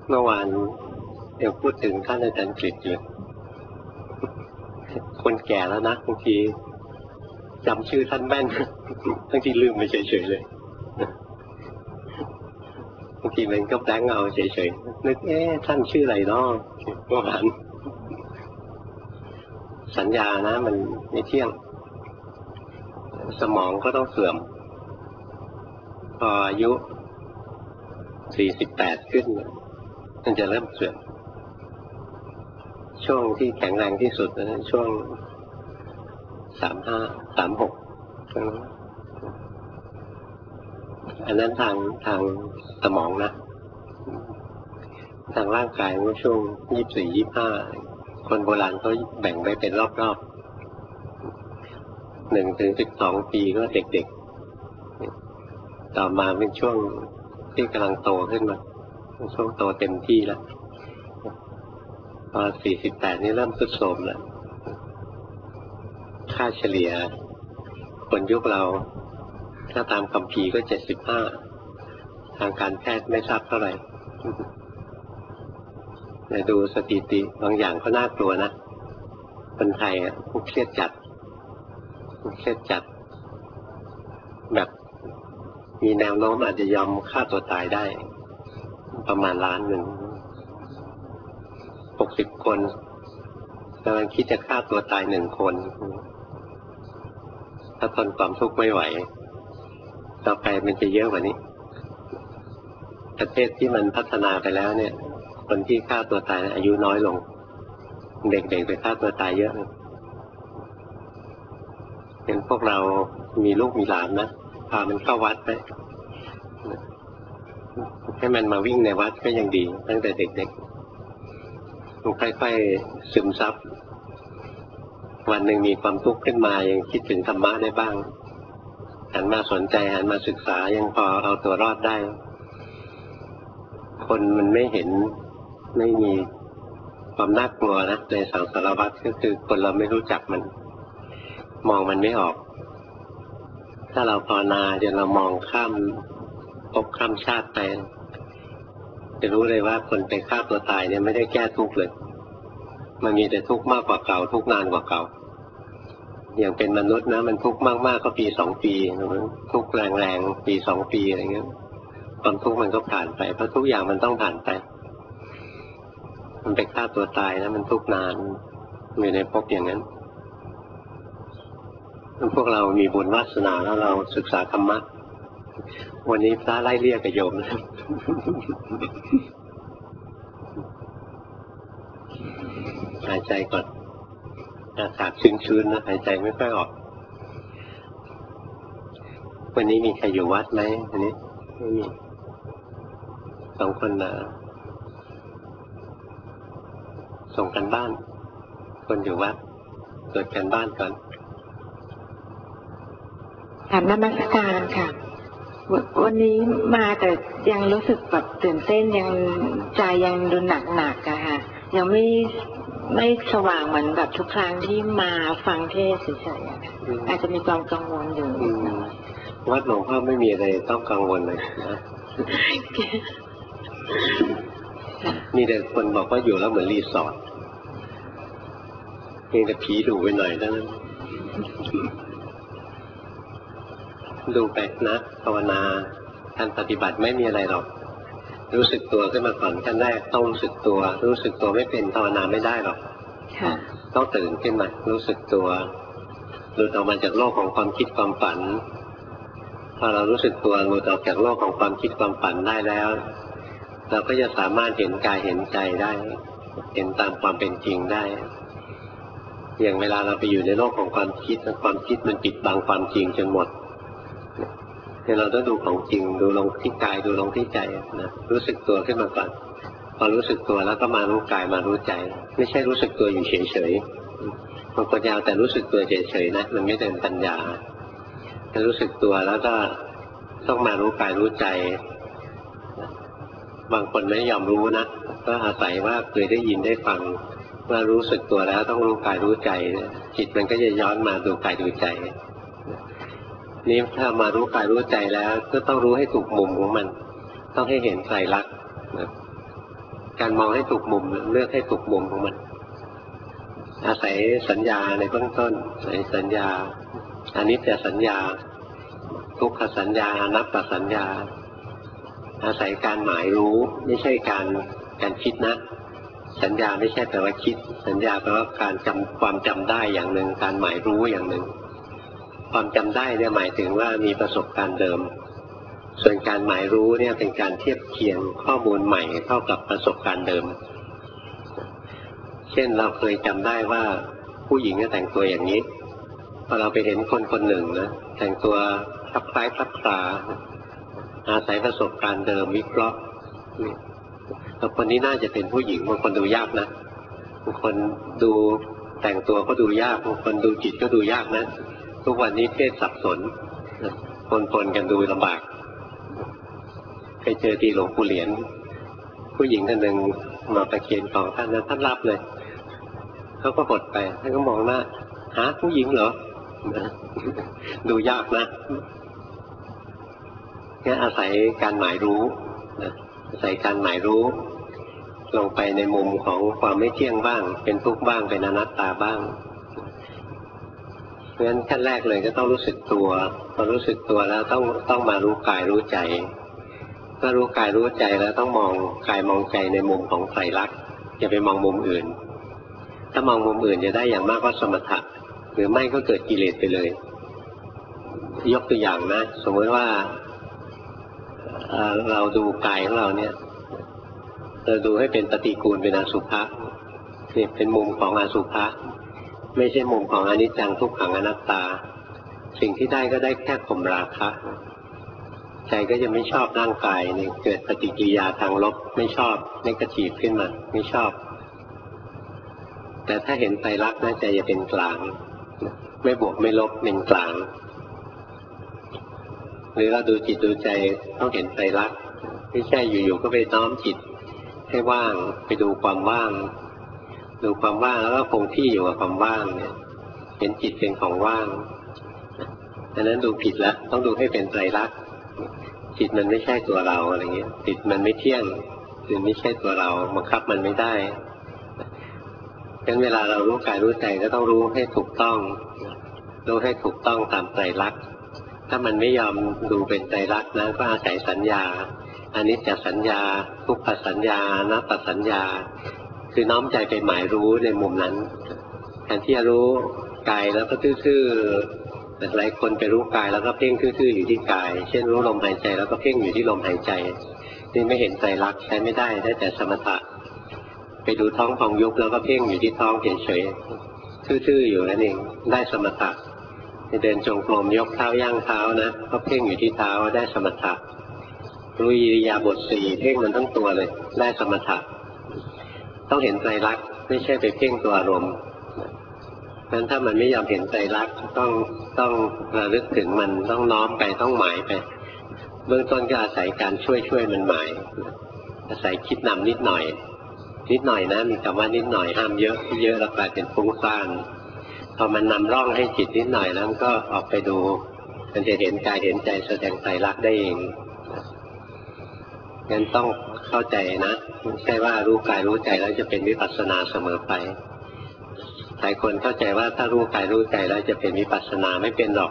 เมื่อวานยังพูดถึงท่านอาจารย์กฤษอยู่คนแก่แล้วนะบางทีจำชื่อท่านแม่นบางทีลืมไปเฉยๆเลยบางทีมันก็แบงค์เอาเฉยๆนึกท่านชื่ออะไรเนาะเมื่อวานสัญญานะมันไม่เที่ยงสมองก็ต้องเสื่อมพออายุ48ขึ้นมันจะเริ่มเสื่อมช่วงที่แข็งแรงที่สุดนะช่วง35 36อันนั้นทางสมองนะทางร่างกายก็ช่วง24 25คนโบราณเขาแบ่งไว้เป็นรอบๆ1 ถึง 12 ปีก็เด็กๆต่อมาเป็นช่วงที่กำลังโตขึ้นมาช่วงโตเต็มที่แล้วพอ48นี่เริ่มทรุดโทรมแล้วค่าเฉลี่ยคนยุคเราถ้าตามคัมภีร์ก็75ทางการแพทย์ไม่ทราบเท่าไหร่แต่ดูสถิติบางอย่างก็น่ากลัวนะคนไทยเครียดจัดแบบมีแนวโน้มอาจจะยอมฆ่าตัวตายได้ประมาณ1 ล้าน60 คนกำลังคิดจะฆ่าตัวตาย1 คนถ้าทนความทุกข์ไม่ไหวต่อไปมันจะเยอะกว่านี้ประเทศที่มันพัฒนาไปแล้วเนี่ยคนที่ฆ่าตัวตายอายุน้อยลงเด็กๆไปฆ่าตัวตายเยอะเห็นพวกเรามีลูกมีหลานนะพามันเข้าวัดไปให้มันมาวิ่งในวัดก็ยังดีตั้งแต่เด็กๆมันค่อยๆซึมซับวันหนึ่งมีความทุกข์ขึ้นมายังคิดถึงธรรมะได้บ้างหันมาสนใจหันมาศึกษายังพอเอาตัวรอดได้คนมันไม่เห็นไม่มีความน่ากลัวนะในสังสารวัฏก็คือคนเราไม่รู้จักมันมองมันไม่ออกถ้าเราภาวนาจนเรามองข้ามภพข้ามชาติไปจะรู้เลยว่าคนไปฆ่าตัวตายเนี่ยไม่ได้แก้ทุกข์เลยมันมีแต่ทุกข์มากกว่าเก่าทุกข์นานกว่าเก่าอย่างเป็นมนุษย์นะมันทุกข์มากๆก็ปี2 ปีทุกข์แรงๆปี2 ปีอะไรเงี้ยความทุกข์มันก็ผ่านไปเพราะทุกอย่างมันต้องผ่านไปมันไปฆ่าตัวตายนะมันทุกข์นานอยู่ในภพอย่างนั้นพวกเรามีบุญวาสนาแล้วเราศึกษาธรรมะวันนี้พระไล่เรียกกับโยมหายใจก่อนอากาศชื้นๆนะหายใจไม่ค่อยออกวันนี้มีใครอยู่วัดไหมวันนี้ไม่มี2 คนนะส่งกันบ้านคนอยู่วัดตรวจกันบ้านก่อนถามนมัสการค่ะวันนี้มาแต่ยังรู้สึกแบบตื่นเต้นยังใจยังดูหนักอะค่ะยังไม่สว่างเหมือนแบบทุกครั้งที่มาฟังเทศน์เฉยๆอาจจะมีความกังวลอยู่วัดหลวงพ่อไม่มีอะไรต้องกังวลเลยนะมีแต่คนบอกว่าอยู่แล้วเหมือนรีสอร์ทมีแต่ผีดุไปหน่อยเท่านั้นดูไปนะภาวนาการปฏิบัติไม่มีอะไรหรอกรู้สึกตัวขึ้นมาก่อนขั้นแรกต้องรู้สึกตัวไม่เป็นภาวนาไม่ได้หรอกต้องตื่นขึ้นมารู้สึกตัวหลุดออกมาจากโลกของความคิดความฝันพอเรารู้สึกตัวหลุดออกจากโลกของความคิดความฝันได้แล้วเราก็จะสามารถเห็นกายเห็นใจได้เห็นตามความเป็นจริงได้อย่างเวลาเราไปอยู่ในโลกของความคิดมันปิดบังความจริงจนหมดเราต้องดูของจริงดูลงที่กายดูลงที่ใจนะรู้สึกตัวขึ้นมาก่อนพอรู้สึกตัวแล้วก็มารู้กายมารู้ใจไม่ใช่รู้สึกตัวอยู่เฉยๆบางคนยาวแต่รู้สึกตัวเฉยๆนะมันไม่เดินปัญญาจะรู้สึกตัวแล้วก็ต้องมารู้กายรู้ใจบางคนไม่ยอมรู้นะก็อาศัยว่าเคยได้ยินได้ฟังว่ารู้สึกตัวแล้วต้องรู้กายรู้ใจจิตมันก็จะย้อนมาดูกายดูใจนี่ถ้ามารู้กายรู้ใจแล้วก็ต้องรู้ให้ถูกมุมของมันต้องให้เห็นไตรลักษณ์การมองให้ถูกมุมเลือกให้ถูกมุมของมันอาศัยสัญญาในเบื้องต้นอาศัยสัญญาอนิจจสัญญาทุกขสัญญาอนัตตสัญญาอาศัยการหมายรู้ไม่ใช่การคิดนะสัญญาไม่ใช่แปลว่าคิดสัญญาแปลว่าการความจำได้อย่างหนึ่งการหมายรู้อย่างหนึ่งความจำได้เนี่ยหมายถึงว่ามีประสบการณ์เดิมส่วนการหมายรู้เนี่ยเป็นการเทียบเคียงข้อมูลใหม่เท่ากับประสบการณ์เดิมเช่นเราเคยจำได้ว่าผู้หญิงแต่งตัวอย่างนี้พอเราไปเห็นคนคนหนึ่งนะแต่งตัวคลับคล้ายคลับคลาอาศัยประสบการณ์เดิมวิเคราะห์แต่คนนี้น่าจะเป็นผู้หญิงบางคนดูยากนะบางคนดูแต่งตัวก็ดูยากบางคนดูจิตก็ดูยากนะทุกวันนี้เพศสับสนปนกันดูลำบากเคยเจอที่หลวงปู่เหรียญผู้หญิงคนหนึ่งมาประเคนของท่านนั้นท่านรับเลยเขาก็หดไปท่านก็มองหน้าหาผู้หญิงเหรอดูยากนะงั้นอาศัยการหมายรู้อาศัยการหมายรู้ลงไปในมุมของความไม่เที่ยงบ้างเป็นทุกข์บ้างเป็นอนัตตาบ้างเพราะฉะนั้นขั้นแรกเลยก็ต้องรู้สึกตัวพอรู้สึกตัวแล้วต้องมารู้กายรู้ใจเมื่อรู้กายรู้ใจแล้วต้องมองกายมองใจในมุมของไตรลักษณ์อย่าไปมองมุมอื่นถ้ามองมุมอื่นจะได้อย่างมากก็สมถะหรือไม่ก็เกิดกิเลสไปเลยยกตัวอย่างนะสมมติว่าเราดูกายของเราเนี่ยเราดูให้เป็นปฏิกูลเป็นอสุภะนี่เป็นมุมของอสุภะไม่ใช่มุมของอนิจจังทุกขังอนัตตาสิ่งที่ได้ก็ได้แค่ข่มราคะใจก็จะไม่ชอบร่างกายเนี่ยเกิดปฏิกิริยาทางลบไม่ชอบเนกาทีฟขึ้นมาไม่ชอบแต่ถ้าเห็นไตรลักษณ์นะใจจะเป็นกลางไม่บวกไม่ลบเป็นกลางหรือเราดูจิตดูใจต้องเห็นไตรลักษณ์ไม่ใช่อยู่ๆก็ไปน้อมจิตให้ว่างไปดูความว่างดูความว่างแล้วก็คงที่อยู่กับความว่างเนี่ยเห็นจิตเป็นของว่างดังนั้นดูผิดแล้วต้องดูให้เป็นไตรลักษณ์จิตมันไม่ใช่ตัวเราอะไรเงี้ยจิตมันไม่เที่ยงคือไม่ใช่ตัวเราบังคับมันไม่ได้งั้นเวลาเรารู้กายรู้ใจก็ต้องรู้ให้ถูกต้องรู้ให้ถูกต้องตามไตรลักษณ์ถ้ามันไม่ยอมดูเป็นไตรลักษณ์นะก็อาศัยสัญญาอนิจจสัญญาทุกขสัญญาอนัตตสัญญาคือน้อมใจไปหมายรู้ในมุมนั้นแทนที่จะรู้กายแล้วก็ทื่อๆแต่หลายคนไปรู้กายแล้วก็เพ่งทื่อๆอยู่ที่กายเช่นรู้ลมหายใจแล้วก็เพ่งอยู่ที่ลมหายใจนี่ไม่เห็นไตรลักษณ์ใช้ไม่ได้แต่สมถะไปดูท้องพองยุบแล้วก็เพ่งอยู่ที่ท้องเฉยๆทื่อๆอยู่นั่นเองได้สมถะเดินจงกรมยกเท้าย่างเท้านะก็เพ่งอยู่ที่เท้าได้สมถะรู้อิริยาบถสี่เพ่งมันทั้งตัวเลยได้สมถะต้องเห็นไตรลักษณ์ไม่ใช่ไปเพ่งตัวอารมณ์เพราะฉะนั้นถ้ามันไม่ยอมเห็นไตรลักษณ์ต้องระลึกถึงมันต้องน้อมไปต้องหมายไปเบื้องต้นก็อาศัยการช่วยมันหมายอาศัยคิดนำนิดหน่อยนะมีคำว่านิดหน่อยห้ามเยอะแล้วกลายเป็นฟุ้งซ่านพอมันนำร่องให้จิตนิดหน่อยแล้วก็ออกไปดูมันจะเห็นกายเห็นใจแสดงไตรลักษณ์ได้เองงั้นต้องเข้าใจนะไม่ใช่ว่ารู้กายรู้ใจแล้วจะเป็นวิปัสสนาเสมอไปหลายคนเข้าใจว่าถ้ารู้กายรู้ใจแล้วจะเป็นวิปัสสนาไม่เป็นหรอก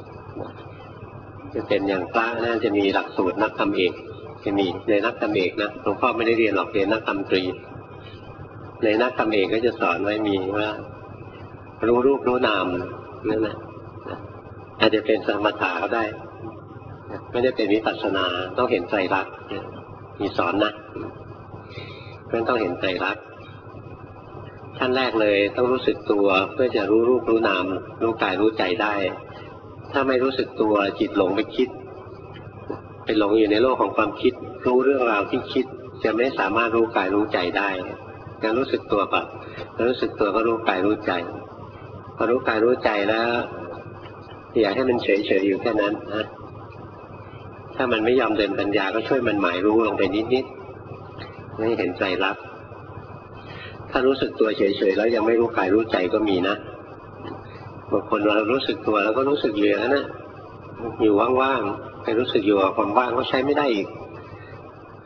จะเป็นอย่างพระน่าจะมีหลักสูตรนักธรรมเอกจะมีในนักธรรมเอกนะหลวงพ่อไม่ได้เรียนหรอกเรียนนักธรรมตรีในนักธรรมเอกก็จะสอนไว้มีว่ารู้รูปรู้นามนั่นแหละอาจจะเป็นสมถะก็ได้ไม่ได้เป็นวิปัสสนาต้องเห็นไตรลักษณ์มีสอนนะเพื่อนต้องเห็นไตรลักษณ์ขั้นแรกเลยต้องรู้สึกตัวเพื่อจะรู้รูปรู้นามรู้กายรู้ใจได้ถ้าไม่รู้สึกตัวจิตหลงไปคิดไปหลงอยู่ในโลกของความคิดรู้เรื่องราวที่คิดจะไม่สามารถรู้กายรู้ใจได้การรู้สึกตัวก่อนรู้สึกตัวก็รู้กายรู้ใจพอรู้กายรู้ใจแล้วอย่าให้มันเฉยๆอยู่แค่นั้นนะถ้ามันไม่ยอมเดินปัญญาก็ช่วยมันหมายรู้ลงไปนิดๆให้เห็นใจรักถ้ารู้สึกตัวเฉยๆแล้วยังไม่รู้กายรู้ใจก็มีนะบางคนเรารู้สึกตัวแล้วก็รู้สึกอยู่อย่างนั้นนะอยู่ว่างๆไปรู้สึกอยู่กับความว่างก็ใช้ไม่ได้อีก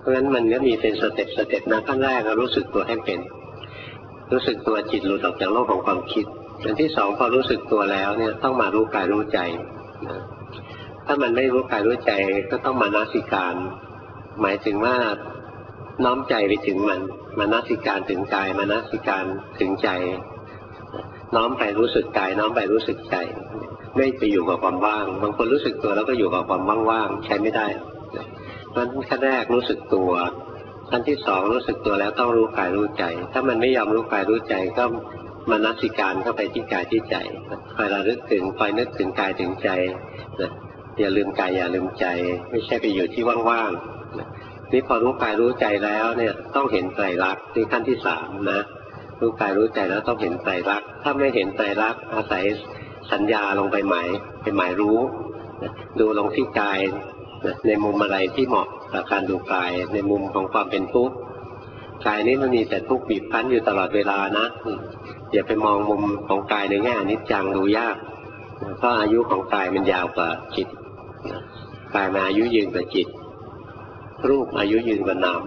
ราะฉะนั้นมันก็มีเป็นสเต็ปนะขั้นแรกเรารู้สึกตัวให้เป็นรู้สึกตัวจิตหลุดออกจากโลกของความคิดอันที่สองพอรู้สึกตัวแล้วเนี่ยต้องมารู้กายรู้ใจนะถ้ามันไม่รู้กายรู้ใจก็ต้องมานาสิการหมายถึงว่าน้อมใจไปถึงมันมานาสิการถึงกายมานาสิการถึงใจน้อมไปรู้สึกกายน้อมไปรู้สึกใจไม่ไปอยู่กับความว่างบางคนรู้สึกตัวแล้วก็อยู่กับความว่างๆใช้ไม่ได้ขั้นแรกรู้สึกตัวขั้นที่สองรู้สึกตัวแล้วต้องรู้กายรู้ใจถ้ามันไม่ยอมรู้กายรู้ใจก็มานัสิการเข้าไปที่กายที่ใจคอยระลึกถึงคอยนึกถึงกายถึงใจนะอย่าลืมกายอย่าลืมใจไม่ใช่ไปอยู่ที่ว่างๆนะนี่พอรู้กายรู้ใจแล้วเนี่ยต้องเห็นไตรลักษณ์ที่ขั้นที่สามนะรู้กายรู้ใจแล้วต้องเห็นไตรลักษณ์ถ้าไม่เห็นไตรลักษณ์อาศัยสัญญาลงไปหมายเป็นหมายรู้นะดูลงที่กายในมุมอะไรที่เหมาะกับการดูกายในมุมของความเป็นทุกข์กายนี้มันมีแต่ทุกข์บีบคั้นอยู่ตลอดเวลานะอย่าไปมองมุมของกายในแง่อนิจจังดูยากเพราะอายุของกายมันยาวกว่าจิตกายมันอายุยืนกว่าจิตรูปอายุยืนกว่านาม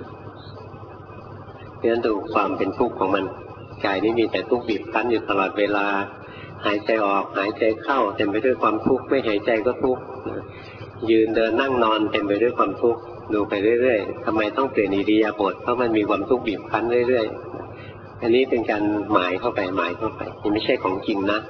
เพราะฉะนั้นดูความเป็นทุกข์ของมันกายนี้มีแต่ทุกข์บีบคั้นอยู่ตลอดเวลาหายใจออกหายใจเข้าเต็มไปด้วยความทุกข์ไม่หายใจก็ทุกข์ยืนเดินนั่งนอนเต็มไปด้วยความทุกข์ดูไปเรื่อยๆทำไมต้องเปลี่ยนอิริยาบถเพราะมันมีความทุกข์บีบคั้นเรื่อยๆอันนี้เป็นการหมายเข้าไปนี่ไม่ใช่ของจริงนะ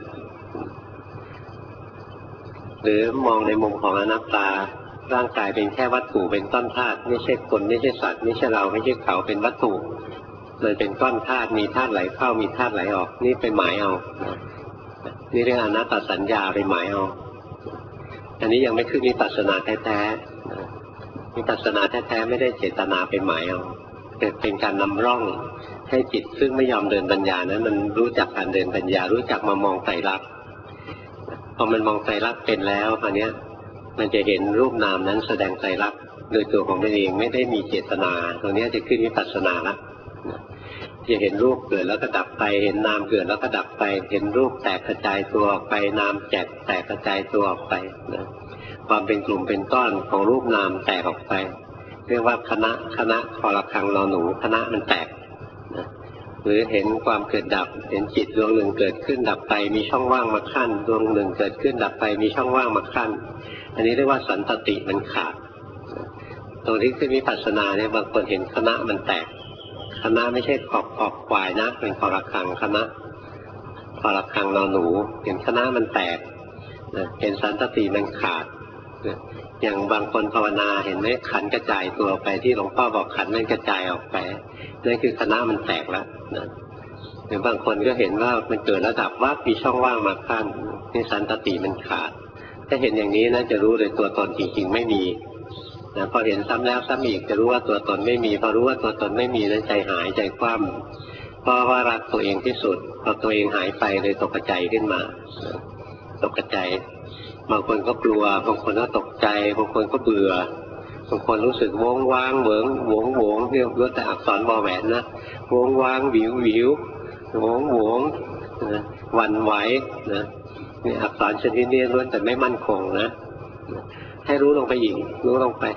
หรือมองในมุมของอนัตตาร่างกายเป็นแค่วัตถุเป็นก้อนธาตุไม่ใช่คนไม่ใช่สัตว์ไม่ใช่เราไม่ใช่เขาเป็นวัตถุมันเป็นก้อนธาตุมีธาตุไหลเข้ามีธาตุไหลออกนี่ไปหมายเอานี่เรียกอนัตตสัญญาไปหมายเอาอันนี้ยังไม่ขึ้นวิปัสสนาแท้ๆวิปัสสนาแท้ๆไม่ได้เจตนาไปหมายเอาแต่เป็นการนำร่องให้จิตซึ่งไม่ยอมเดินปัญญานั้นมันรู้จักการเดินปัญญารู้จักมามองไตรลักษณ์พอมันมองไตรลักษณ์เป็นแล้วคราวนี้มันจะเห็นรูปนามนั้นแสดงไตรลักษณ์โดยตัวของมันเองไม่ได้มีเจตนาตรงนี้จะขึ้นวิปัสสนาละจะเห็นรูปเกิดแล้วก็ดับไปเห็นนามเกิดแล้วก็ดับไปเห็นรูปแตกกระจายตัวออกไปนามแตกกระจายตัวออกไปนะความเป็นกลุ่มเป็นก้อนของรูปนามแตกออกไปเรียกว่าคณะคอระฆังนอหนูคณะมันแตกนะหรือเห็นความเกิดดับเห็นจิตดวงหนึ่งเกิดขึ้นดับไปมีช่องว่างมาขั้นดวงหนึ่งเกิดขึ้นดับไปมีช่องว่างมาขั้นอันนี้เรียกว่าสันตติมันขาดตรงที่ขึ้นวิปัสสนาเนี่ยบางคนเห็นคณะมันแตกคณะไม่ใช่ขอบควายนะเป็นคอระฆังคณะคอระฆังนอหนูเห็นคณะมันแตกเห็นสันตติมันขาดอย่างบางคนภาวนาเห็นไหมขันกระจายตัวไปที่หลวงพ่อบอกขันมันกระจายออกไปนั่นคือคณะมันแตกแล้วนะหรือบางคนก็เห็นว่ามันเกิดระดับว่ามีช่องว่างมาขั้นนี่สันตติมันขาดถ้าเห็นอย่างนี้นะจะรู้เลยตัวตนจริงๆไม่มีนะพอเห็นซ้ำแล้วซ้ำอีกจะรู้ว่าตัวตนไม่มีพอรู้ว่าตัวตนไม่มีนั้นใจหายใจคว่ำเพราะว่ารักตัวเองที่สุดพอตัวเองหายไปเลยตกใจขึ้นมาตกใจบางคนก็กลัวบางคนก็ตกใจบางคนก็เบื่อบางคนรู้สึกวงว้างเหวิงหวงหวงเรียกว่าแต่อักษรบอแหวนนะวงว้างวิววิวหวงหวงหวั่นไหวนะนี่อักษรชนิดนี้ล้วนแต่ไม่มั่นคงนะให้รู้ลงไปอีกรู้ลงไป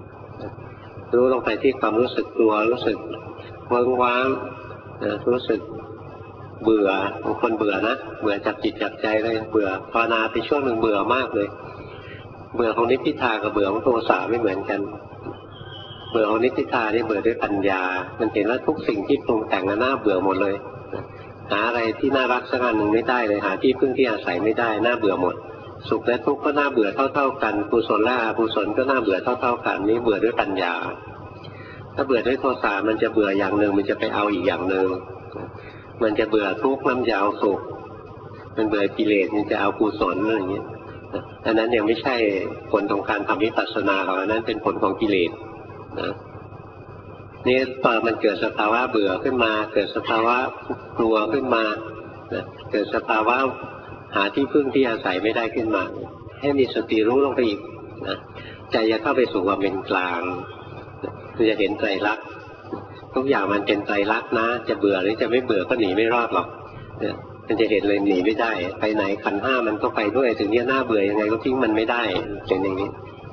ที่ความรู้สึกกลัวรู้สึกเวิ้งว้างรู้สึกเบื่อบางคนเบื่อนะเบื่อจับจิตจับใจเลยเบื่อภาวนาไปช่วงหนึ่งเบื่อมากเลยเบื่อของนิพพิทากับเบื่อของโทสะไม่เหมือนกันเบื่อของนิพพิทานี่เบื่อด้วยปัญญามันเห็นว่าทุกสิ่งที่ปรุงแต่งน่าเบื่อหมดเลยหาอะไรที่น่ารักสักอันหนึ่งไม่ได้เลยหาที่พึ่งที่อาศัยไม่ได้น่าเบื่อหมดสุขและทุกข์ก็น่าเบื่อเท่าๆกันกุศลและอกุศลก็น่าเบื่อเท่าๆกันนี่เบื่อด้วยปัญญาถ้าเบื่อด้วยโทสะมันจะเบื่ออย่างหนึ่งมันจะไปเอาอีกอย่างหนึ่งมันจะเบื่อทุกข์มันจะเอาสุขมันเบื่อกิเลสมันจะเอากุศลอะไรอย่างนี้อันนั้นยังไม่ใช่ผลของการทำวิปัสสนาหรอกอันนั้นเป็นผลของกิเลสนะนี่พอมันเกิดสภาวะเบื่อขึ้นมาเกิดสภาวะกลัวขึ้นมาเกิดสภาวะหาที่พึ่งที่อาศัยไม่ได้ขึ้นมาให้มีสติรู้ลงไปอีกนะใจจะเข้าไปสู่ความเป็นกลางจะเห็นไตรลักษณ์ทุกอย่างมันเป็นไตรลักษณ์นะจะเบื่อหรือจะไม่เบื่อก็หนีไม่รอดหรอกมันจะเห็นเลยหนีไม่ได้ไปไหนขันธ์ห้ามันก็ไปด้วยถึงเนี่ยน่าเบื่อยังไงก็ทิ้งมันไม่ได้เป็นอย่างนี้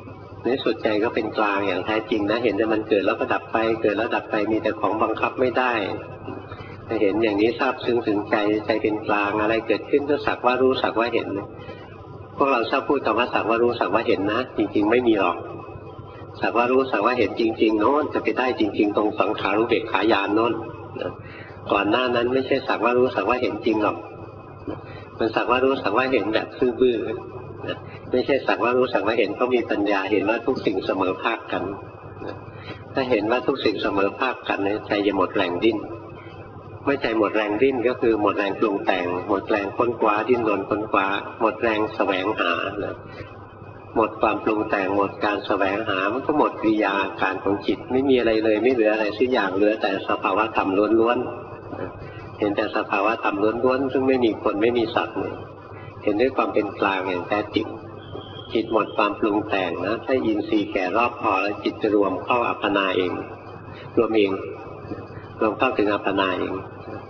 ในสุดใจก็เป็นกลางอย่างแท้จริงนะเห็นแต่มันเกิดแล้วก็ดับไปเกิดแล้วดับไปมีแต่ของบังคับไม่ได้ถ้าเห็นอย่างนี้ทราบซึ้งถึงใจใจเป็นกลางอะไรเกิดขึ้นก็สักว่ารู้สักว่าเห็นพวกเราชอบพูดคำว่าสักว่ารู้สักว่าเห็นนะจริงๆไม่มีหรอกสักว่ารู้สักว่าเห็นจริงๆโน้นจะไปได้จริงๆตรงสังขารุเบกขายานโน้นก่อนหน้านั้นไม่ใช่สักว่ารู้สักว่าเห็นจริงหรอกมันสักว่ารู้สักว่าเห็นแบบซื่อบื้อไม่ใช่สักว่ารู้สักว่าเห็นเขามีปัญญาเห็นว่าทุกสิ่งเสมอภาคกันถ้าเห็นว่าทุกสิ่งเสมอภาคกันใจจะหมดแรงดิ้นเมื่อใจหมดแรงดิ้นก็คือหมดแรงปรุงแต่งหมดแรงค้นคว้าดิ้นรนค้นคว้าหมดแรงแสวงหาหมดความปรุงแต่งหมดการแสวงหามันก็หมดกิริยาการของจิตไม่มีอะไรเลยไม่เหลืออะไรสักอย่างเหลือแต่สภาวะธรรมล้วนๆเห็นแต่สภาวะธรรมล้วนๆซึ่งไม่มีคนไม่มีสัตว์เห็นด้วยความเป็นกลางอย่างแท้จริงจิตหมดความปรุงแต่งนะถ้าอินทรีย์แก่รอบพอแล้วจิตจะรวมเข้าอัปปนาเองรวมเองรวมเข้าถึงอัปปนาเอง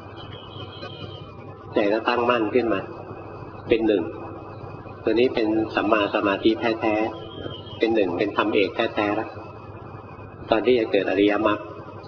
ใจก็ตั้งมั่นขึ้นมาเป็นหนึ่งตัวนี้เป็นสัมมาสมาธิแท้ๆเป็นหนึ่งเป็นธรรมเอกแท้ๆแล้วตอนที่จะเกิดอริยมรรค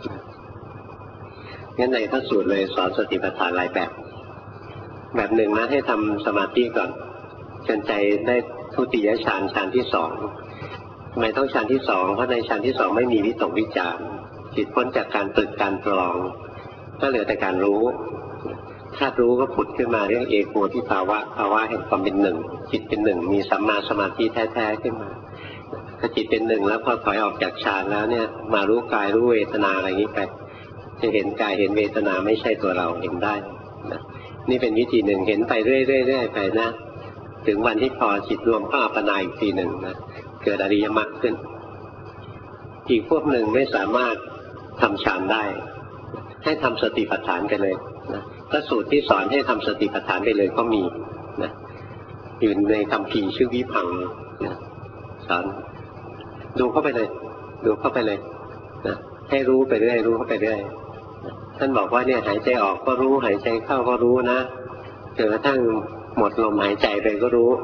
งั้นในพระสูตรเลยสอนสติปัฏฐานหลายแบบหนึ่งนะให้ทำสมาธิก่อนจนใจได้ทุติยฌานฌานที่สองทำไมต้องฌานที่สองเพราะในฌานที่สองไม่มีวิตกวิจารจิตพ้นจากการตรึกการตรองก็เหลือแต่การรู้ธาตุรู้ก็ผุดขึ้นมาเรียกเอโกทิภาวะภาวะแห่งความเป็นหนึ่งจิตเป็นหนึ่งมีสัมมาสมาธิแท้ๆขึ้นมาถ้าจิตเป็นหนึ่งแล้วพอถอยออกจากฌานแล้วเนี่ยมารู้กายรู้เวทนาอะไรอย่างนี้ไปจะเห็นกายเห็นเวทนาไม่ใช่ตัวเราเห็นได้นะนี่เป็นวิธีหนึ่งเห็นไปเรื่อยๆไปนะถึงวันที่พอจิตรวมเข้าอัปปนาอีกทีหนึ่งนะเกิดอริยมรรคขึ้นอีกพวกหนึ่งไม่สามารถทำฌานได้ให้ทำสติปัฏฐานกันเลยนะพระสูตรที่สอนให้ทำสติปัฏฐานไปเลยก็มีนะอยู่ในคัมภีร์ชื่อวิพังค์นะสอนดูเข้าไปเลยดูเข้าไปเลยนะให้รู้ไปเรื่อยรู้เข้าไปเรื่อยท่านบอกว่าเนี่ยหายใจออกก็รู้หายใจเข้าก็รู้นะจนกระทั่งหมดลมหายใจไปก็รู้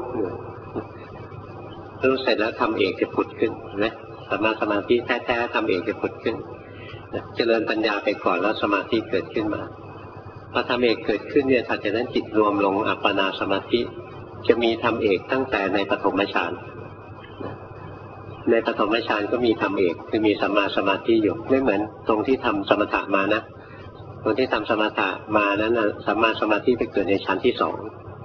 รู้เสร็จแล้วทำเอกจะผุดขึ้นนะสัมมาสมาธิแท้ๆทำเอกจะผุดขึ้นเจริญปัญญาไปก่อนแล้วสมาธิเกิดขึ้นมาพอทำเอกเกิดขึ้นเนี่ยถัดจากนั้นจิตรวมลงอัปปนาสมาธิจะมีทำเอกตั้งแต่ในปฐมฌานในปฐมฌานก็มีทำเอกคือมีสัมมาสมาธิอยู่ไม่เหมือนตรงที่ทำสมถะมานะตรงที่ทำสมถะมานั้นสัมมาสมาธิไปเกิดในฌานที่สอง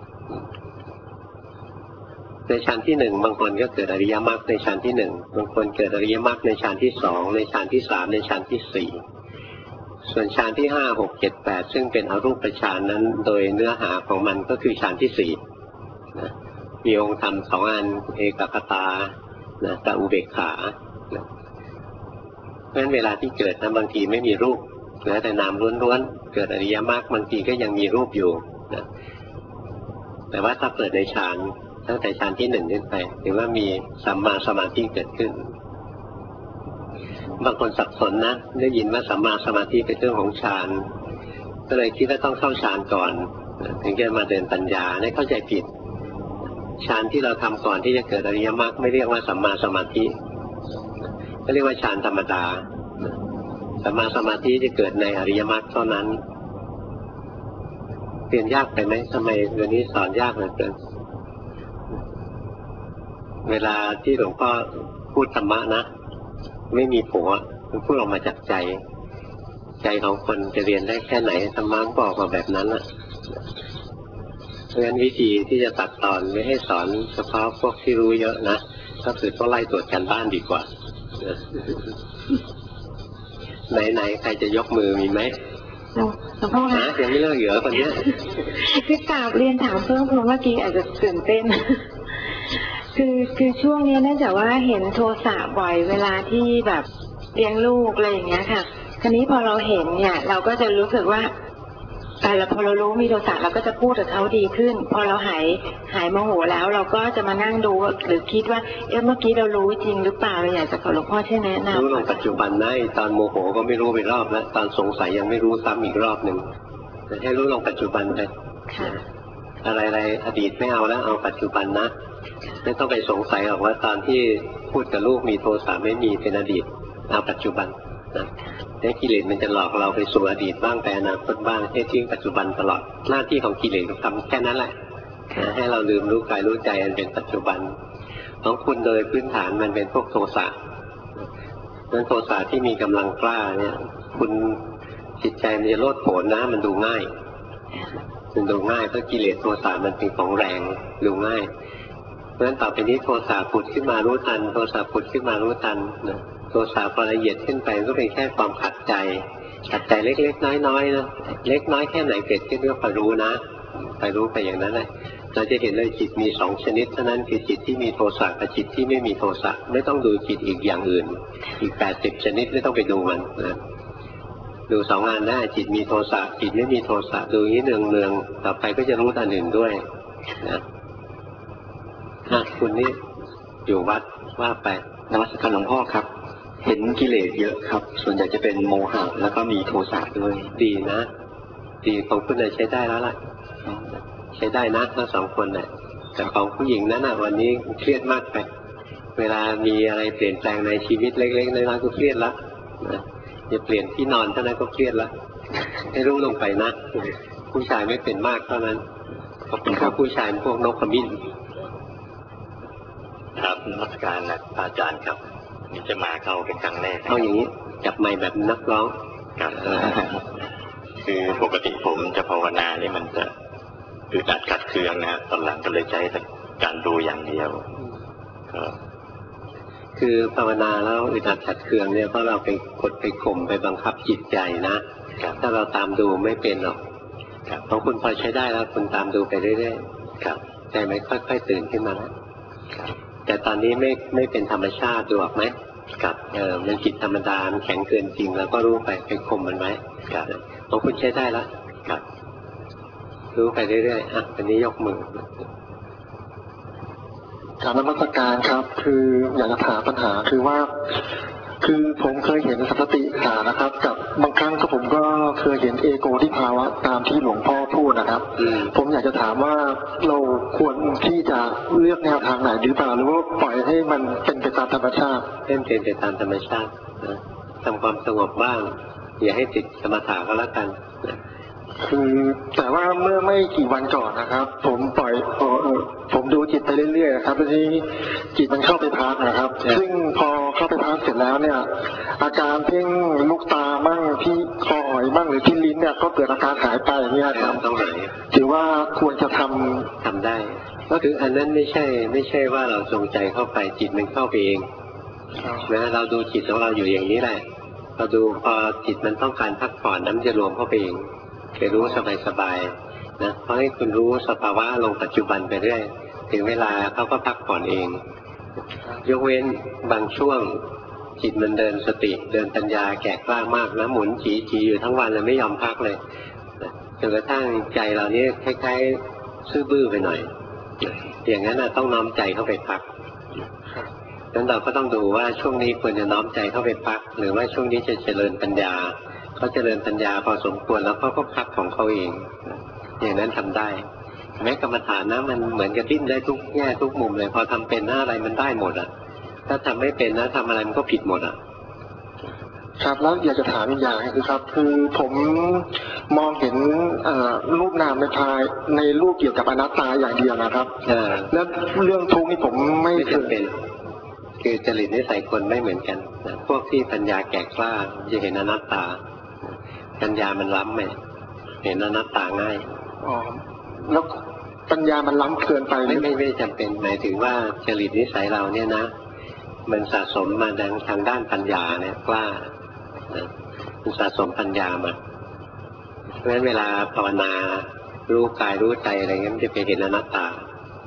ในฌานที่หนึ่งบางคนก็เกิดอริยมรรคในฌานที่หนึ่งบางคนเกิดอริยมรรคในฌานที่สองในฌานที่สามในฌานที่สี่ส่วนฌานที่ห้าหกเจ็ดแปดซึ่งเป็นอรูปฌานนั้นโดยเนื้อหาของมันก็คือฌานที่สี่มีองค์ธรรมสองอันเอกคตากับอุเบกขาเพราะฉะนั้นเวลาที่เกิดนะบางทีไม่มีรูปเหลือแต่นามล้วนๆเกิดอริยมรรคบางทีก็ยังมีรูปอยู่นะแต่ว่าถ้าเกิดในฌานตั้งแต่ฌานที่หนึ่งขึ้นไปถือว่ามีสัมมาสมาธิเกิดขึ้นบางคนสับสนนะได้ยินว่าสัมมาสมาธิเป็นเรื่องของฌานก็เลยคิดว่าต้องเข้าฌานก่อนถึงจะมาเดินปัญญาได้เข้าใจผิดฌานที่เราทำก่อนที่จะเกิดอริยมรรคไม่เรียกว่าสัมมาสมาธิก็เรียกว่าฌานธรรมดาสัมมาสมาธิจะเกิดในอริยมรรคเท่านั้นเรียนยากไปไหมทำไมวันนี้สอนยากเหลือเกินเวลาที่หลวงพ่อพูดธรรมะนะไม่มีผัวมันพูดออกมาจากใจของคนจะเรียนได้แค่ไหนธรรมะบอกมาแบบนั้นอ่ะเพราะฉะนั้นวิธีที่จะตัดตอนไม่ให้สอนเฉพาะพวกที่รู้เยอะนะก็คือต้องไล่ตรวจกันบ้านดีกว่าไหนใครจะยกมือมีไหมหลวงพ่อคะยังไม่เลิกเหรอคนนี้คือกราบเรียนถามเพิ่มเพราะเมื่อกี้อาจจะตื่นเต้นคือช่วงนี้เนื่องจากว่าเห็นโทสะบ่อยเวลาที่แบบเลี้ยงลูกอะไรอย่างเงี้ยค่ะคราวนี้พอเราเห็นเนี่ยเราก็จะรู้สึกว่าพอเรารู้มีโทสะเราก็จะพูดกับเขาดีขึ้นพอเราหายโมโหแล้วเราก็จะมานั่งดูหรือคิดว่าเมื่อกี้เรารู้จริงหรือเปล่าเราอยากจะขอหลวงพ่อช่วยแนะนำรู้ลงปัจจุบันนะตอนโมโหก็ไม่รู้ไปรอบแล้วตอนสงสัยยังไม่รู้ซ้ำอีกรอบหนึ่งให้รู้ลงปัจจุบันไปอะไรอดีตไม่เอาแล้วเอาปัจจุบันนะไม่ต้องไปสงสัยหรอกว่าตอนที่พูดกับลูกมีโทสะไม่มีเป็นอดีตเอาปัจจุบันนะแล้วกิเลสมันจะหลอกเราไปสู่อดีตบ้างไปอนาคตบ้างให้ทิ้งปัจจุบันตลอดหน้าที่ของกิเลสทำแค่นั้นแหละให้เราลืมรู้กายรู้ใจอันเป็นปัจจุบันของคุณโดยพื้นฐานมันเป็นพวกโทสะนั้นโทสะที่มีกำลังกล้าเนี่ยคุณจิตใจมันจะโลดโผนนะมันดูง่ายมันดูง่ายเพราะกิเลสโทสะมันเป็นของแรงดูง่ายเพราะฉะนั้นต่อไปนี้โทสะผุดขึ้นมารู้ทันโทสะผุดขึ้นมารู้ทันนะโทสะพอละเอียดขึ้นไปก็เป็นแค่ความขัดใจเล็กๆน้อยๆนะเล็กน้อยแค่ไหนเกิดขึ้นก็คอยรู้นะคอยรู้ไปอย่างนั้นเลยเราจะเห็นเลยจิตมี2ชนิดเท่านั้นคือจิตที่มีโทสะกับจิตที่ไม่มีโทสะไม่ต้องดูจิตอีกอย่างอื่นอีก80ชนิดไม่ต้องไปดูมันนะดู2 งานได้จิตมีโทสะจิตไม่มีโทสะดูอย่างนี้เนืองๆต่อไปก็จะรู้อันอื่นด้วยนะคุณนี่อยู่วัดว่าไปนมัสการหลวงพ่อครับเห็นกิเลสเยอะครับส่วนใหญ่จะเป็นโมหะแล้วก็มีโทสะด้วยดีนะดีของคุณใช้ได้แล้วล่ะใช้ได้นะทั้ง2 คนเนี่ยแต่ของผู้หญิงนั้นน่ะวันนี้เครียดมากไปเวลามีอะไรเปลี่ยนแปลงในชีวิตเล็กๆน้อยๆก็เครียดละนะจะเปลี่ยนที่นอนเท่านั้นก็เครียดละให้รู้ลงไปนะผู้ชายไม่เป็นมากเท่านั้นขอบคุณครับผู้ชายพวกนกขมิ้นครับนมัสการนะอาจารย์ครับนี่จะมาเข้าเป็นครั้งแรกเอาอย่างนี้จับไมค์แบบนักร้องครับคือปกติผมจะภาวนานี่มันจะอึดอัดขัดเคืองนะตอนหลังก็เลยใช้การดูอย่างเดียวคือภาวนาแล้วอึดอัดขัดเคืองเนี่ยเพราะเราไปกดไปข่มไปบังคับจิตใจนะถ้าเราตามดูไม่เป็นหรอกของคุณพอใช้ได้แล้วคุณตามดูไปเรื่อยๆใจมันค่อยๆตื่นขึ้นมาแล้วแต่ตอนนี้ไม่เป็นธรรมชาติดูออกไหมมันจิตธรรมดามันแข็งเกินจริงแล้วก็รู้ไปข่มมันไว้ของคุณใช้ได้แล้วรู้ไปเรื่อยๆวันนี้ยกมือการนมัสการครับคืออยากจะถามปัญหาคือว่าคือผมเคยเห็นสัมปติฐานนะครับกับบางครั้งก็ผมก็เคยเห็นเอโกที่ภาวะตามที่หลวงพ่อพูดนะครับผมอยากจะถามว่าเราควรที่จะเลือกแนวทางไหนหรือเปล่าหรือว่าปล่อยให้มันเป็นไปตามธรรมชาติเป็นไปตามธรรมชาติทำความสงบบ้างอย่าให้ติดสมถะก็แล้วกันคือแต่ว่าเมื่อไม่กี่วันก่อนนะครับผมปล่อยผมดูจิตไปเรื่อยๆครับทีนี้จิตมันเข้าไปพักนะครับซึ่งพอเข้าไปพักเสร็จแล้วเนี่ยอาการเพ่งลูกตาบ้างที่คอหอยบ้างหรือที่ลิ้นเนี่ยก็เกิดอาการหายไปอย่างนี้ครับตรงไหนถือว่าควรจะทำได้ก็คืออันนั้นไม่ใช่ว่าเราจงใจเข้าไปจิตมันเข้าไปเองนะเราดูจิตของเราอยู่อย่างนี้แหละเราดูพอจิตมันต้องการพักผ่อนนั้นจะรวมเข้าไปเองไปรู้สบายๆนะเพราะให้คุณรู้สภาวะลงปัจจุบันไปเรื่อยถึงเวลาเขาก็พักผ่อนเองยกเว้นบางช่วงจิตมันเดินสติเดินปัญญาแก่กล้ามากนะหมุนจีอยู่ทั้งวันเลยไม่ยอมพักเลยจนกระทั่งใจเรานี่คล้ายๆซื่อบื้อไปหน่อยอย่างนั้นต้องน้อมใจเข้าไปพักนั้นเราก็ต้องดูว่าช่วงนี้ควรจะน้อมใจเข้าไปพักหรือว่าช่วงนี้จะเจริญปัญญาเขาเจริญปัญญาพอสมควรแล้วเขาก็พักของเขาเองอย่างนั้นทำได้แม้กรรมฐานนะมันเหมือนกับดิ้นได้ทุกแง่ทุกมุมเลยพอทำเป็นอะไรมันได้หมดอ่ะถ้าทำไม่เป็นนะทำอะไรมันก็ผิดหมดอ่ะครับแล้วอยากจะถามอีกอย่างคือครับคือผมมองเห็นรูปนามในภายในรูปเกี่ยวกับอนัตตาอย่างเดียวนะครับแล้วเรื่องทุกข์นี่ผมไม่จำเป็นคือจริตนิสัยคนไม่เหมือนกันพวกที่ปัญญาแก่กล้าจะเห็นอนัตตาปัญญามันล้ำไหมเห็นอนัตตาง่ายแล้วปัญญามันล้ำเกินไปไม่จำเป็นหมายถึงว่าจริตนิสัยเราเนี่ยนะมันสะสมมาทางด้านปัญญาเนี่ยกล้ามันสะสมปัญญามาเพราะฉะนั้นเวลาภาวนารู้กายรู้ใจอะไรเงี้ยมันจะไปเห็นอนัตตา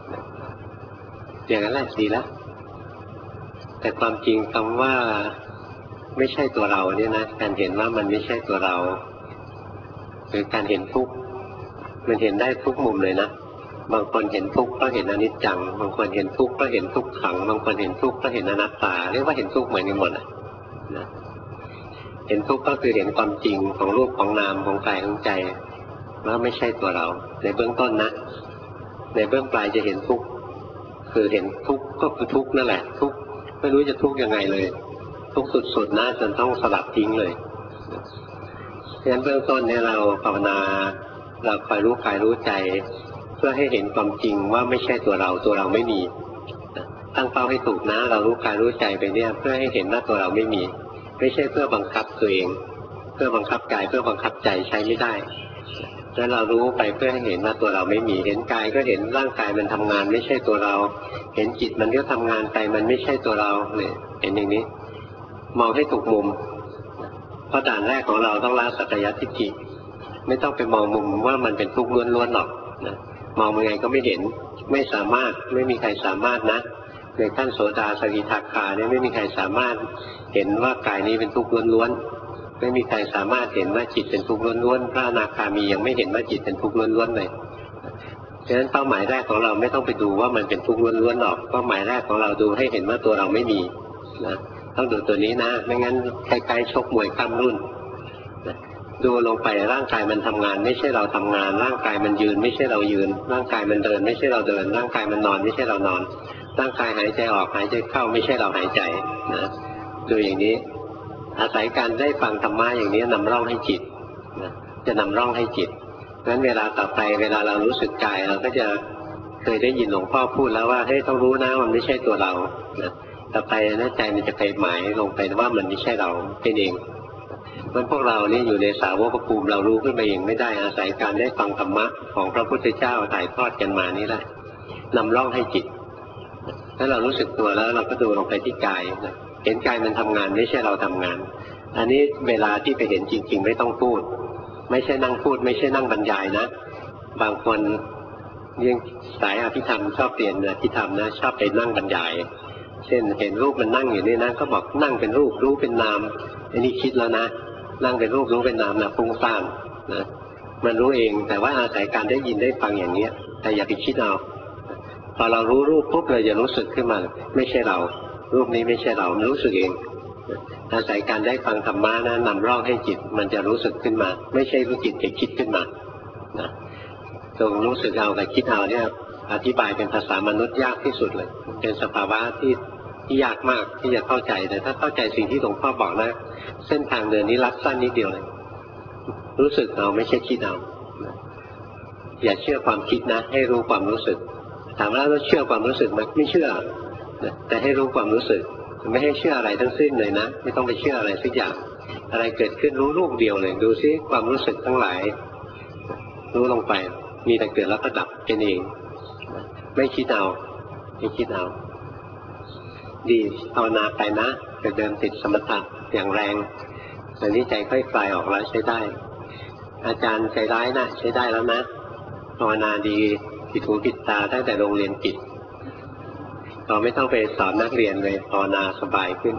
อย่างนั้นแหละดีแล้วแต่ความจริงคำว่าไม่ใช่ตัวเราเนี่ยนะการเห็นว่ามันไม่ใช่ตัวเราหรือการเห็นทุกข์มันเห็นได้ทุกมุมเลยนะบางคนเห็นทุกข์ก็เห็นอนิจจังบางคนเห็นทุกข์ก็เห็นทุกขังบางคนเห็นทุกข์ก็เห็นอนัตตาเรียกว่าเห็นทุกข์เหมือนกันหมดนะเห็นทุกข์ก็คือเห็นความจริงของรูปของนามของกายของใจว่าไม่ใช่ตัวเราในเบื้องต้นนะในเบื้องปลายจะเห็นทุกข์คือเห็นทุกข์ก็คือทุกข์นั่นแหละทุกข์ไม่รู้จะทุกข์ยังไงเลยทุกข์สุดๆนะจนต้องสลัดทิ้งเลยฉะนั้นเบื้องต้นเนี่ยเราภาวนาเราคอยรู้กายรู้ใจเพื่อให้เห็นความจริงว่าไม่ใช่ตัวเราไม่มีตั้งเป้าให้ถูกนะเรารู้กายรู้ใจไปเนี่ยเพื่อให้เห็นว่าตัวเราไม่มีไม่ใช่เพื่อบังคับตัวเองเพื่อบังคับกายเพื่อบังคับใจใช้ไม่ได้แล้วเรารู้ไปเพื่อให้เห็นว่าตัวเราไม่มีเห็นกายก็เห็นร่างกายมันทำงานไม่ใช่ตัวเราเห็นจิตมันก็ทำงานไปมันไม่ใช่ตัวเราเนี่ยเห็นอย่างนี้มองให้ถูกมุมเพราะด่านแรกของเราต้องละสักยทิฏฐิไม่ต้องไปมองมุมว่ามันเป็นทุกข์ล้วนๆหรอกนะมองยังไงก็ไม่เห็นไม่สามารถไม่มีใครสามารถนะในขั้นโสดาสกิทาคาเนี่ยไม่มีใครสามารถเห็นว่ากายนี้เป็นทุกข์ล้วนๆไม่มีใครสามารถเห็นว่าจิตเป็นทุกข์ล้วนๆพระอนาคามียังไม่เห็นว่าจิตเป็นทุกข์ล้วนๆเลยฉะนั้นเป้าหมายแรกของเราไม่ต้องไปดูว่ามันเป็นทุกข์ล้วนๆหรอกเป้าหมายแรกของเราดูให้เห็นว่าตัวเราไม่มีนะต้องดูตัวนี้นะไม่งั้นคล้ายๆชกมวยข้ามรุ่นดูลงไปร่างกายมันทำงานไม่ใช่เราทำงานร่างกายมันยืนไม่ใช่เรายืนร่างกายมันเดินไม่ใช่เราเดินร่างกายมันนอนไม่ใช่เรานอนร่างกายหายใจออกหายใจเข้าไม่ใช่เราหายใจนะดูอย่างนี้อาศัยการได้ฟังธรรมะอย่างนี้นำร่องให้จิตนะจะนำร่องให้จิตงั้นเวลาต่อไปเวลาเรารู้สึกกายเราก็จะเคยได้ยินหลวงพ่อพูดแล้วว่าเฮ้ยต้องรู้นะมันไม่ใช่ตัวเรานะต่อไปนะใจมันจะไปหมายลงไปว่ามันไม่ใช่เราเป็นเองมันพวกเรานี่อยู่ในสาวกภูมิเรารู้ขึ้นมาเองไม่ได้อาศัยการได้ฟังธรรมะของพระพุทธเจ้าถ่ายทอดกันมานี่แหละนำร่องให้จิตถ้าเรารู้สึกตัวแล้วเราก็ดูลงไปที่กายนะเห็นกายมันทำงานไม่ใช่เราทำงานอันนี้เวลาที่ไปเห็นจริงๆไม่ต้องพูดไม่ใช่นั่งพูดไม่ใช่นั่งบรรยายนะบางคนยังสายอภิธรรมชอบเปลี่ยนอภิธรรมนะชอบไปนั่งบรรยายเช่นเห็นรูปมันนั่งอยู่นี่นะก็บอกนั่งเป็นรูปรู้เป็นนามอันนี้คิดแล้วนะนั่งเป็นรูปรู้เป็นนามนะฟุ้งซ่านนะมันรู้เองแต่ว่าอาศัยการได้ยินได้ฟังอย่างนี้แต่อย่าไปคิดเอาพอเรารู้รูปปุ๊บเราจะรู้สึกขึ้นมาไม่ใช่เรารูปนี้ไม่ใช่เรารู้สึกเองอาศัยการได้ฟังธรรมะนะนำร่องให้จิตมันจะรู้สึกขึ้นมาไม่ใช่รู้จิตไปคิดขึ้นมานะตรงรู้สึกเอากับคิดเอาเนี่ยอธิบายเป็นภาษามนุษย์ยากที่สุดเลยเป็นสภาวะที่ยากมากที่จะเข้าใจแต่ถ้าเข้าใจสิ่งที่หลวงพ่อบอกนะเส้นทางเดินนี้ลัดสั้นนิดเดียวเลยรู้สึกเอาไม่ใช่คิดเอาอย่าเชื่อความคิดนะให้รู้ความรู้สึกถามว่าเราเชื่อความรู้สึกไหมไม่เชื่อแต่ให้รู้ความรู้สึกไม่ให้เชื่ออะไรทั้งสิ้นเลยนะไม่ต้องไปเชื่ออะไรสักอย่างอะไรเกิดขึ้นรู้รูปเดียวเลยดูซิความรู้สึกทั้งหลายรู้ลงไปมีแต่เกิดแล้วก็ดับเป็นเองไม่คิดเอาไม่คิดเอาดีภาวนาไปนะแต่เดิมติดสมถะอย่างแรงตอนนี้ใจค่อยคลายออกแล้วใช้ได้อาจารย์ใจร้ายนะใช้ได้แล้วนะภาวนาดีผิดหูผิดตาตั้งแต่โรงเรียนปิดเราไม่ต้องไปสอนนักเรียนเลยภาวนาสบายขึ้น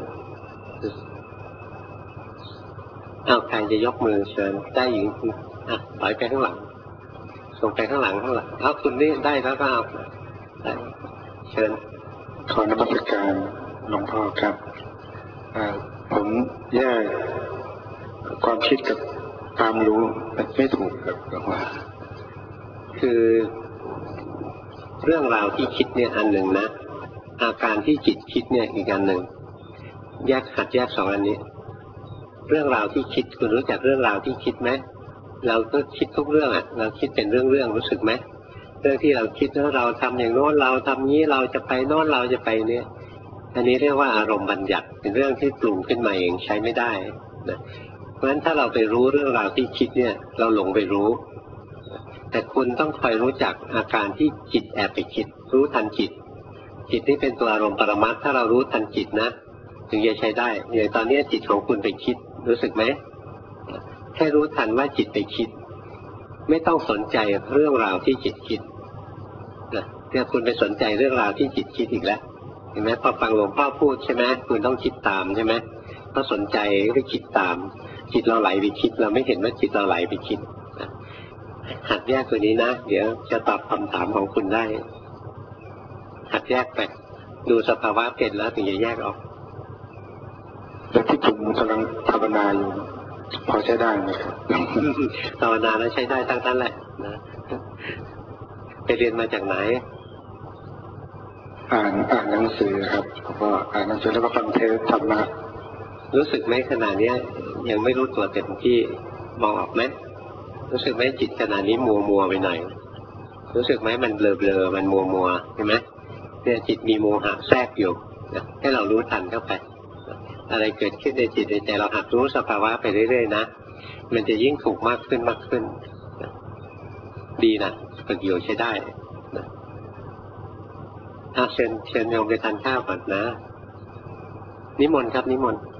เอาใครจะยกมือเชิญได้หญิงถอยไปข้างหลังส่งไปข้างหลังเอาคุณนี่ได้แล้วก็เอาเชิญขอนมัสการหลวงพ่อครับผมแยกความคิดกับตามรู้ไม่ถูกครับหลวงพ่อคือเรื่องราวที่คิดเนี่ยอันหนึ่งนะอาการที่จิตคิดเนี่ยอีกอันหนึ่งหัดแยกสองอันนี้เรื่องราวที่คิดคุณรู้จักเรื่องราวที่คิดไหมเราก็คิดทุกเรื่องอ่ะเราคิดเป็นเรื่องรู้สึกไหมเรื่องที่เราคิดว่าเราทำอย่างโน้นเราทำนี้เราจะไปโน้นเราจะไปเนี่ยอันนี้เรียกว่าอารมณ์บัญญัติเป็นเรื่องที่ปรุงขึ้นมาเองใช้ไม่ได้นะเพราะฉะนั้นถ้าเราไปรู้เรื่องราวที่คิดเนี่ยเราหลงไปรู้แต่คุณต้องคอยรู้จักอาการที่จิตแอบไปคิดรู้ทันจิตนี่เป็นตัวอารมณ์ปรมัตถ์ถ้าเรารู้ทันจิตนะถึงจะใช้ได้อย่างตอนนี้จิตของคุณไปคิดรู้สึกไหมแค่รู้ทันว่าจิตไปคิดไม่ต้องสนใจเรื่องราวที่จิตคิดนะเนี่ยคุณไปสนใจเรื่องราวที่จิตคิดอีกแล้วเห็นไหมพอฟังหลวงพ่อพูดใช่ไหมคุณต้องคิดตามใช่ไหมถ้าสนใจก็คิดตามจิตเราไหลไปคิดเราไม่เห็นว่าจิตเราไหลไปคิดหัดแยกตัวนี้นะเดี๋ยวจะตอบคำถามของคุณได้หัดแยกไปดูสภาวะเป็นแล้วถึงจะแยกออกแต่ที่ผมกำลังภาวนาอยู่พอใช้ได้ไหมครับภาวนาแล้วใช้ได้ทั้งนั้นแหละนะไปเรียนมาจากไหนอ่านหนังสือครับผมก็อ่านหนังสือแล้วก็ฟังเทศธรรมะรู้สึกไหมขณะเนี้ยยังไม่รู้ตัวเต็มที่มองออกไหมรู้สึกไหมจิตขณะนี้มัวไปหน่อยรู้สึกไหมมันเบลอมันมัวเห็นไหมเนี่ยจิตมีโมหะแทรกอยู่นะให้เรารู้ทันเข้าไปอะไรเกิดขึ้นในจิตในใจเราหัดรู้สภาวะไปเรื่อยๆนะมันจะยิ่งถูกมากขึ้นนะดีนะฝึกอยู่ใช้ได้นะเชิญโยมไปทานข้าวก่อนนะนิมนต์ครับนิมนต์